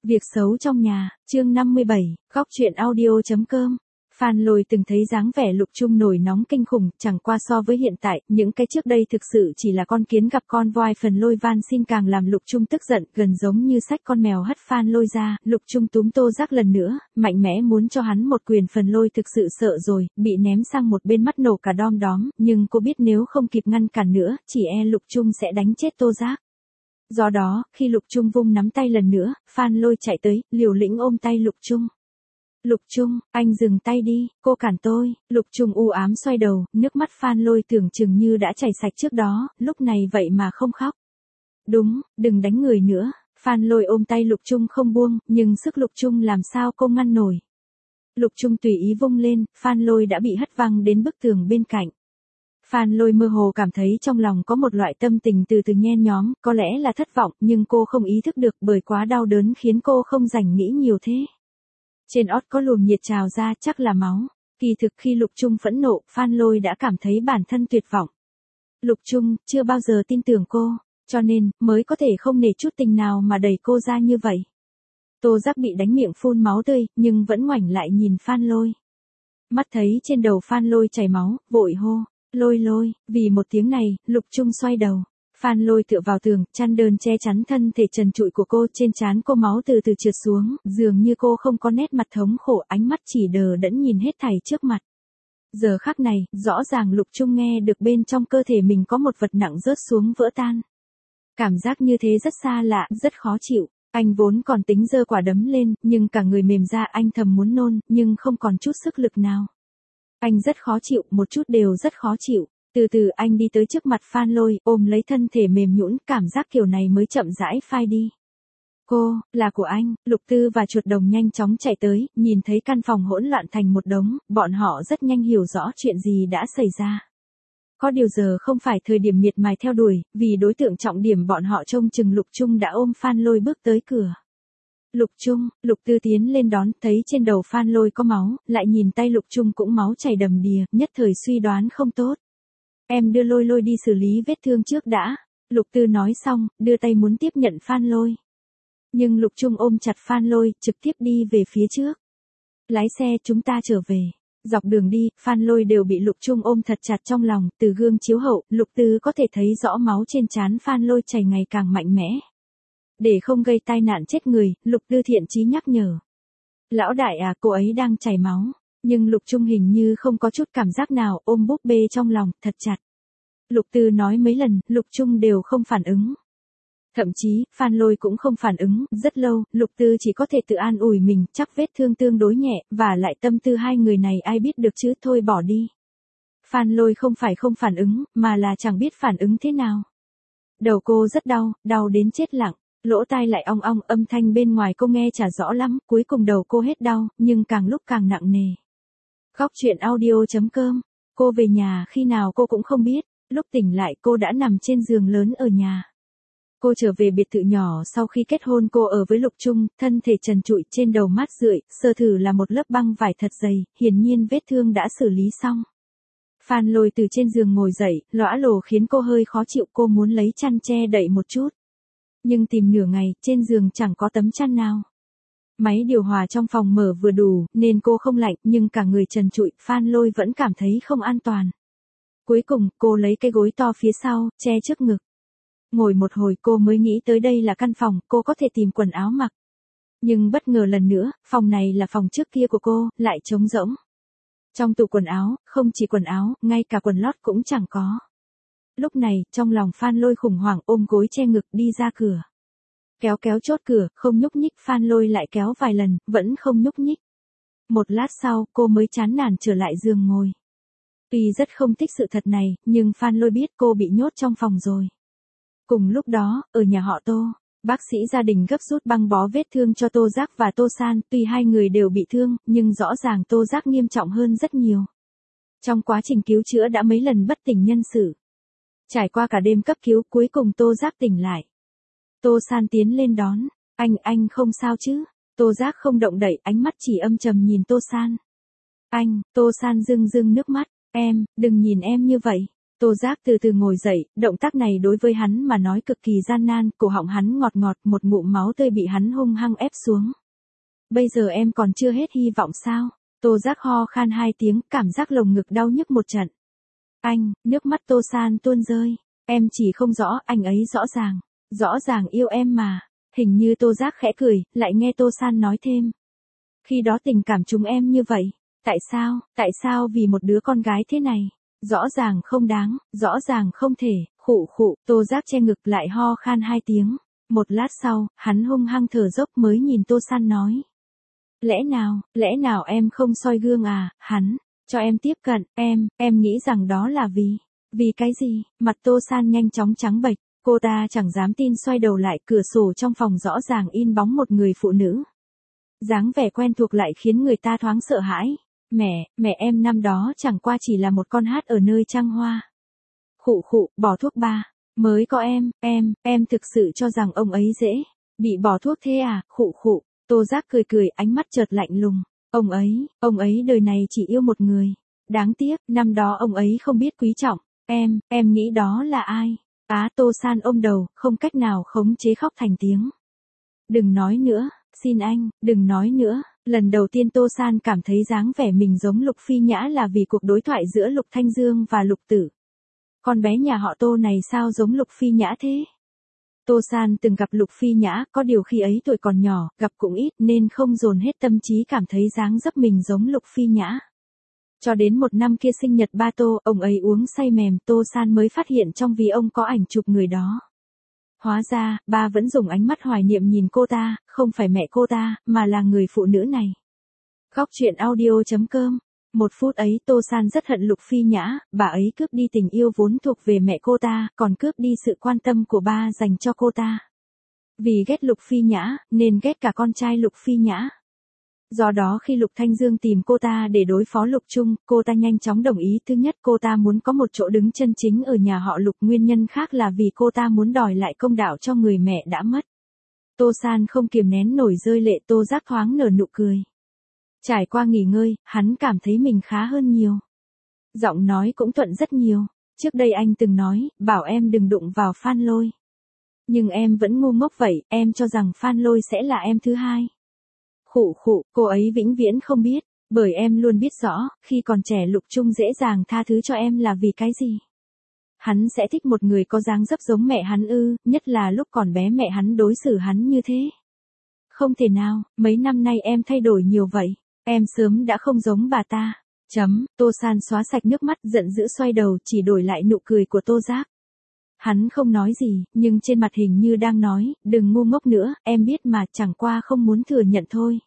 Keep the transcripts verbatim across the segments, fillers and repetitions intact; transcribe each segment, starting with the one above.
Việc xấu trong nhà, chương năm mươi bảy, góc truyện audio.com. Phan Lôi từng thấy dáng vẻ Lục Trung nổi nóng kinh khủng, chẳng qua so với hiện tại, những cái trước đây thực sự chỉ là con kiến gặp con voi. Phần Lôi van xin càng làm Lục Trung tức giận, gần giống như xách con mèo hất Phan Lôi ra. Lục Trung túm Tô Giác lần nữa, mạnh mẽ muốn cho hắn một quyền. Phần Lôi thực sự sợ rồi, bị ném sang một bên, mắt nổ cả đom đóm, nhưng cô biết nếu không kịp ngăn cản nữa, chỉ e Lục Trung sẽ đánh chết Tô Giác. Do đó, khi Lục Trung vung nắm tay lần nữa, Phan Lôi chạy tới, liều lĩnh ôm tay Lục Trung. Lục Trung, anh dừng tay đi, cô cản tôi. Lục Trung u ám xoay đầu, nước mắt Phan Lôi tưởng chừng như đã chảy sạch trước đó, lúc này vậy mà không khóc. Đúng, đừng đánh người nữa. Phan Lôi ôm tay Lục Trung không buông, nhưng sức Lục Trung làm sao cô ngăn nổi. Lục Trung tùy ý vung lên, Phan Lôi đã bị hất văng đến bức tường bên cạnh. Phan Lôi mơ hồ cảm thấy trong lòng có một loại tâm tình từ từ nhen nhóm, có lẽ là thất vọng, nhưng cô không ý thức được bởi quá đau đớn khiến cô không rảnh nghĩ nhiều thế. Trên ót có luồng nhiệt trào ra, chắc là máu. Kỳ thực khi Lục Trung phẫn nộ, Phan Lôi đã cảm thấy bản thân tuyệt vọng. Lục Trung chưa bao giờ tin tưởng cô, cho nên mới có thể không nể chút tình nào mà đẩy cô ra như vậy. Tô Giác bị đánh miệng phun máu tươi, nhưng vẫn ngoảnh lại nhìn Phan Lôi. Mắt thấy trên đầu Phan Lôi chảy máu, vội hô. Lôi Lôi, vì một tiếng này, Lục Trung xoay đầu. Phan Lôi tựa vào tường, chăn đơn che chắn thân thể trần trụi của cô, trên trán cô máu từ từ trượt xuống, dường như cô không có nét mặt thống khổ, ánh mắt chỉ đờ đẫn nhìn hết thảy trước mặt. Giờ khắc này, rõ ràng Lục Trung nghe được bên trong cơ thể mình có một vật nặng rớt xuống vỡ tan. Cảm giác như thế rất xa lạ, rất khó chịu. Anh vốn còn tính giơ quả đấm lên, nhưng cả người mềm ra, anh thầm muốn nôn, nhưng không còn chút sức lực nào. Anh rất khó chịu, một chút đều rất khó chịu. Từ từ anh đi tới trước mặt Phan Lôi, ôm lấy thân thể mềm nhũn, cảm giác kiểu này mới chậm rãi phai đi. Cô, là của anh. Lục Tư và Chuột Đồng nhanh chóng chạy tới, nhìn thấy căn phòng hỗn loạn thành một đống, bọn họ rất nhanh hiểu rõ chuyện gì đã xảy ra. Có điều giờ không phải thời điểm miệt mài theo đuổi, vì đối tượng trọng điểm bọn họ trông chừng Lục Trung đã ôm Phan Lôi bước tới cửa. Lục Trung, Lục Tư tiến lên đón, thấy trên đầu Phan Lôi có máu, lại nhìn tay Lục Trung cũng máu chảy đầm đìa, nhất thời suy đoán không tốt. Em đưa Lôi Lôi đi xử lý vết thương trước đã. Lục Tư nói xong, đưa tay muốn tiếp nhận Phan Lôi. Nhưng Lục Trung ôm chặt Phan Lôi, trực tiếp đi về phía trước. Lái xe, chúng ta trở về. Dọc đường đi, Phan Lôi đều bị Lục Trung ôm thật chặt trong lòng, từ gương chiếu hậu, Lục Tư có thể thấy rõ máu trên trán Phan Lôi chảy ngày càng mạnh mẽ. Để không gây tai nạn chết người, Lục Tư thiện chí nhắc nhở. Lão đại à, cô ấy đang chảy máu. Nhưng Lục Trung hình như không có chút cảm giác nào, ôm búp bê trong lòng, thật chặt. Lục Tư nói mấy lần, Lục Trung đều không phản ứng. Thậm chí, Phan Lôi cũng không phản ứng, rất lâu, Lục Tư chỉ có thể tự an ủi mình, chắc vết thương tương đối nhẹ, và lại tâm tư hai người này ai biết được chứ, thôi bỏ đi. Phan Lôi không phải không phản ứng, mà là chẳng biết phản ứng thế nào. Đầu cô rất đau, đau đến chết lặng. Lỗ tai lại ong ong, âm thanh bên ngoài cô nghe chả rõ lắm, cuối cùng đầu cô hết đau, nhưng càng lúc càng nặng nề. Góc truyện audio.com. Cô về nhà khi nào cô cũng không biết, lúc tỉnh lại cô đã nằm trên giường lớn ở nhà. Cô trở về biệt thự nhỏ sau khi kết hôn, cô ở với Lục Trung, thân thể trần trụi, trên đầu mát rượi, sơ thử là một lớp băng vải thật dày, hiển nhiên vết thương đã xử lý xong. Phan Lôi từ trên giường ngồi dậy, lõa lồ khiến cô hơi khó chịu, cô muốn lấy chăn che đậy một chút. Nhưng tìm nửa ngày, trên giường chẳng có tấm chăn nào. Máy điều hòa trong phòng mở vừa đủ, nên cô không lạnh, nhưng cả người trần trụi, Phan Lôi vẫn cảm thấy không an toàn. Cuối cùng, cô lấy cái gối to phía sau, che trước ngực. Ngồi một hồi cô mới nghĩ tới đây là căn phòng, cô có thể tìm quần áo mặc. Nhưng bất ngờ lần nữa, phòng này là phòng trước kia của cô, lại trống rỗng. Trong tủ quần áo, không chỉ quần áo, ngay cả quần lót cũng chẳng có. Lúc này, trong lòng Phan Lôi khủng hoảng, ôm gối che ngực đi ra cửa. Kéo kéo chốt cửa, không nhúc nhích, Phan Lôi lại kéo vài lần, vẫn không nhúc nhích. Một lát sau, cô mới chán nản trở lại giường ngồi. Tuy rất không thích sự thật này, nhưng Phan Lôi biết cô bị nhốt trong phòng rồi. Cùng lúc đó, ở nhà họ Tô, bác sĩ gia đình gấp rút băng bó vết thương cho Tô Giác và Tô San, tuy hai người đều bị thương, nhưng rõ ràng Tô Giác nghiêm trọng hơn rất nhiều. Trong quá trình cứu chữa đã mấy lần bất tỉnh nhân sự. Trải qua cả đêm cấp cứu, cuối cùng Tô Giác tỉnh lại. Tô San tiến lên đón, anh, anh không sao chứ? Tô Giác không động đậy, ánh mắt chỉ âm trầm nhìn Tô San. Anh, Tô San rưng rưng nước mắt, em, đừng nhìn em như vậy. Tô Giác từ từ ngồi dậy, động tác này đối với hắn mà nói cực kỳ gian nan, cổ họng hắn ngọt ngọt, một ngụm máu tươi bị hắn hung hăng ép xuống. Bây giờ em còn chưa hết hy vọng sao? Tô Giác ho khan hai tiếng, cảm giác lồng ngực đau nhức một trận. Anh, nước mắt Tô San tuôn rơi. Em chỉ không rõ, anh ấy rõ ràng. Rõ ràng yêu em mà. Hình như Tô Giác khẽ cười, lại nghe Tô San nói thêm. Khi đó tình cảm chúng em như vậy. Tại sao, tại sao vì một đứa con gái thế này? Rõ ràng không đáng, rõ ràng không thể, khụ khụ, Tô Giác che ngực lại ho khan hai tiếng. Một lát sau, hắn hung hăng thở dốc mới nhìn Tô San nói. Lẽ nào, lẽ nào em không soi gương à, hắn, cho em tiếp cận, em, em nghĩ rằng đó là vì, vì cái gì, mặt Tô San nhanh chóng trắng bệch, cô ta chẳng dám tin xoay đầu lại, cửa sổ trong phòng rõ ràng in bóng một người phụ nữ. Dáng vẻ quen thuộc lại khiến người ta thoáng sợ hãi. Mẹ, mẹ em năm đó chẳng qua chỉ là một con hát ở nơi trăng hoa. Khụ khụ, bỏ thuốc ba, mới có em, em, em thực sự cho rằng ông ấy dễ, bị bỏ thuốc thế à, khụ khụ, Tô Giác cười cười, ánh mắt chợt lạnh lùng, ông ấy, ông ấy đời này chỉ yêu một người, đáng tiếc, năm đó ông ấy không biết quý trọng, em, em nghĩ đó là ai, á Tô San ôm đầu, không cách nào khống chế khóc thành tiếng. Đừng nói nữa, xin anh, đừng nói nữa. Lần đầu tiên Tô San cảm thấy dáng vẻ mình giống Lục Phi Nhã là vì cuộc đối thoại giữa Lục Thanh Dương và Lục Tử. Con bé nhà họ Tô này sao giống Lục Phi Nhã thế? Tô San từng gặp Lục Phi Nhã, có điều khi ấy tuổi còn nhỏ, gặp cũng ít nên không dồn hết tâm trí cảm thấy dáng dấp mình giống Lục Phi Nhã. Cho đến một năm kia sinh nhật ba Tô, ông ấy uống say mềm, Tô San mới phát hiện trong ví ông có ảnh chụp người đó. Hóa ra, ba vẫn dùng ánh mắt hoài niệm nhìn cô ta, không phải mẹ cô ta, mà là người phụ nữ này. Góc truyện audio chấm com. Một phút ấy Tô San rất hận Lục Phi Nhã, bà ấy cướp đi tình yêu vốn thuộc về mẹ cô ta, còn cướp đi sự quan tâm của ba dành cho cô ta. Vì ghét Lục Phi Nhã, nên ghét cả con trai Lục Phi Nhã. Do đó khi Lục Thanh Dương tìm cô ta để đối phó Lục Trung, cô ta nhanh chóng đồng ý. Thứ nhất, cô ta muốn có một chỗ đứng chân chính ở nhà họ Lục, nguyên nhân khác là vì cô ta muốn đòi lại công đạo cho người mẹ đã mất. Tô San không kiềm nén nổi rơi lệ, Tô Giác thoáng nở nụ cười. Trải qua nghỉ ngơi, hắn cảm thấy mình khá hơn nhiều. Giọng nói cũng thuận rất nhiều. Trước đây anh từng nói, bảo em đừng đụng vào Phan Lôi. Nhưng em vẫn ngu ngốc vậy, em cho rằng Phan Lôi sẽ là em thứ hai. Khụ khụ, cô ấy vĩnh viễn không biết, bởi em luôn biết rõ, khi còn trẻ Lục Trung dễ dàng tha thứ cho em là vì cái gì. Hắn sẽ thích một người có dáng dấp giống mẹ hắn ư, nhất là lúc còn bé mẹ hắn đối xử hắn như thế. Không thể nào, mấy năm nay em thay đổi nhiều vậy, em sớm đã không giống bà ta. Chấm, Tô San xóa sạch nước mắt, giận dữ xoay đầu, chỉ đổi lại nụ cười của Tô Giác. Hắn không nói gì, nhưng trên mặt hình như đang nói, đừng ngu ngốc nữa, em biết mà, chẳng qua không muốn thừa nhận thôi.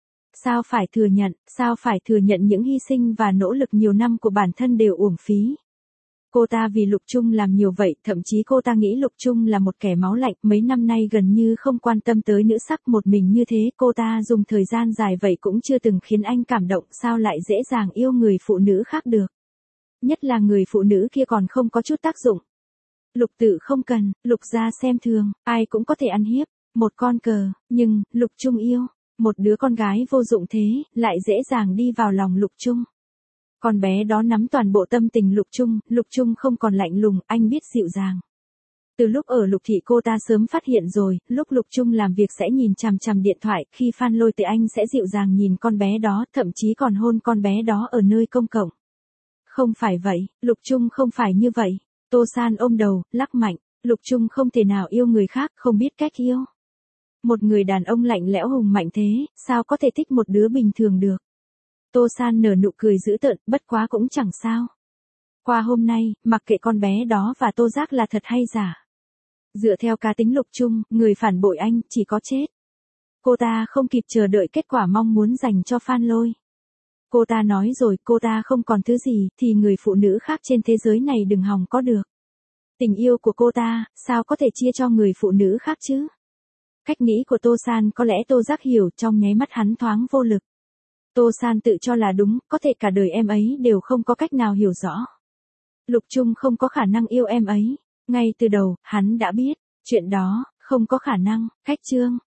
Sao phải thừa nhận, sao phải thừa nhận những hy sinh và nỗ lực nhiều năm của bản thân đều uổng phí. Cô ta vì Lục Trung làm nhiều vậy, thậm chí cô ta nghĩ Lục Trung là một kẻ máu lạnh, mấy năm nay gần như không quan tâm tới nữ sắc, một mình như thế, cô ta dùng thời gian dài vậy cũng chưa từng khiến anh cảm động, sao lại dễ dàng yêu người phụ nữ khác được. Nhất là người phụ nữ kia còn không có chút tác dụng. Lục Tử không cần, Lục gia xem thường, ai cũng có thể ăn hiếp, một con cờ, nhưng, Lục Trung yêu, một đứa con gái vô dụng thế, lại dễ dàng đi vào lòng Lục Trung. Con bé đó nắm toàn bộ tâm tình Lục Trung, Lục Trung không còn lạnh lùng, anh biết dịu dàng. Từ lúc ở Lục thị cô ta sớm phát hiện rồi, lúc Lục Trung làm việc sẽ nhìn chằm chằm điện thoại, khi Phan Lôi tới anh sẽ dịu dàng nhìn con bé đó, thậm chí còn hôn con bé đó ở nơi công cộng. Không phải vậy, Lục Trung không phải như vậy. Tô San ôm đầu, lắc mạnh, Lục Trung không thể nào yêu người khác, không biết cách yêu. Một người đàn ông lạnh lẽo hùng mạnh thế, sao có thể thích một đứa bình thường được. Tô San nở nụ cười dữ tợn, bất quá cũng chẳng sao. Qua hôm nay, mặc kệ con bé đó và Tô Giác là thật hay giả. Dựa theo cá tính Lục Trung, người phản bội anh, chỉ có chết. Cô ta không kịp chờ đợi kết quả mong muốn dành cho Phan Lôi. Cô ta nói rồi, cô ta không còn thứ gì, thì người phụ nữ khác trên thế giới này đừng hòng có được. Tình yêu của cô ta, sao có thể chia cho người phụ nữ khác chứ? Cách nghĩ của Tô San có lẽ Tô Giác hiểu, trong nháy mắt hắn thoáng vô lực. Tô San tự cho là đúng, có thể cả đời em ấy đều không có cách nào hiểu rõ. Lục Trung không có khả năng yêu em ấy. Ngay từ đầu, hắn đã biết, chuyện đó, không có khả năng, cách chương.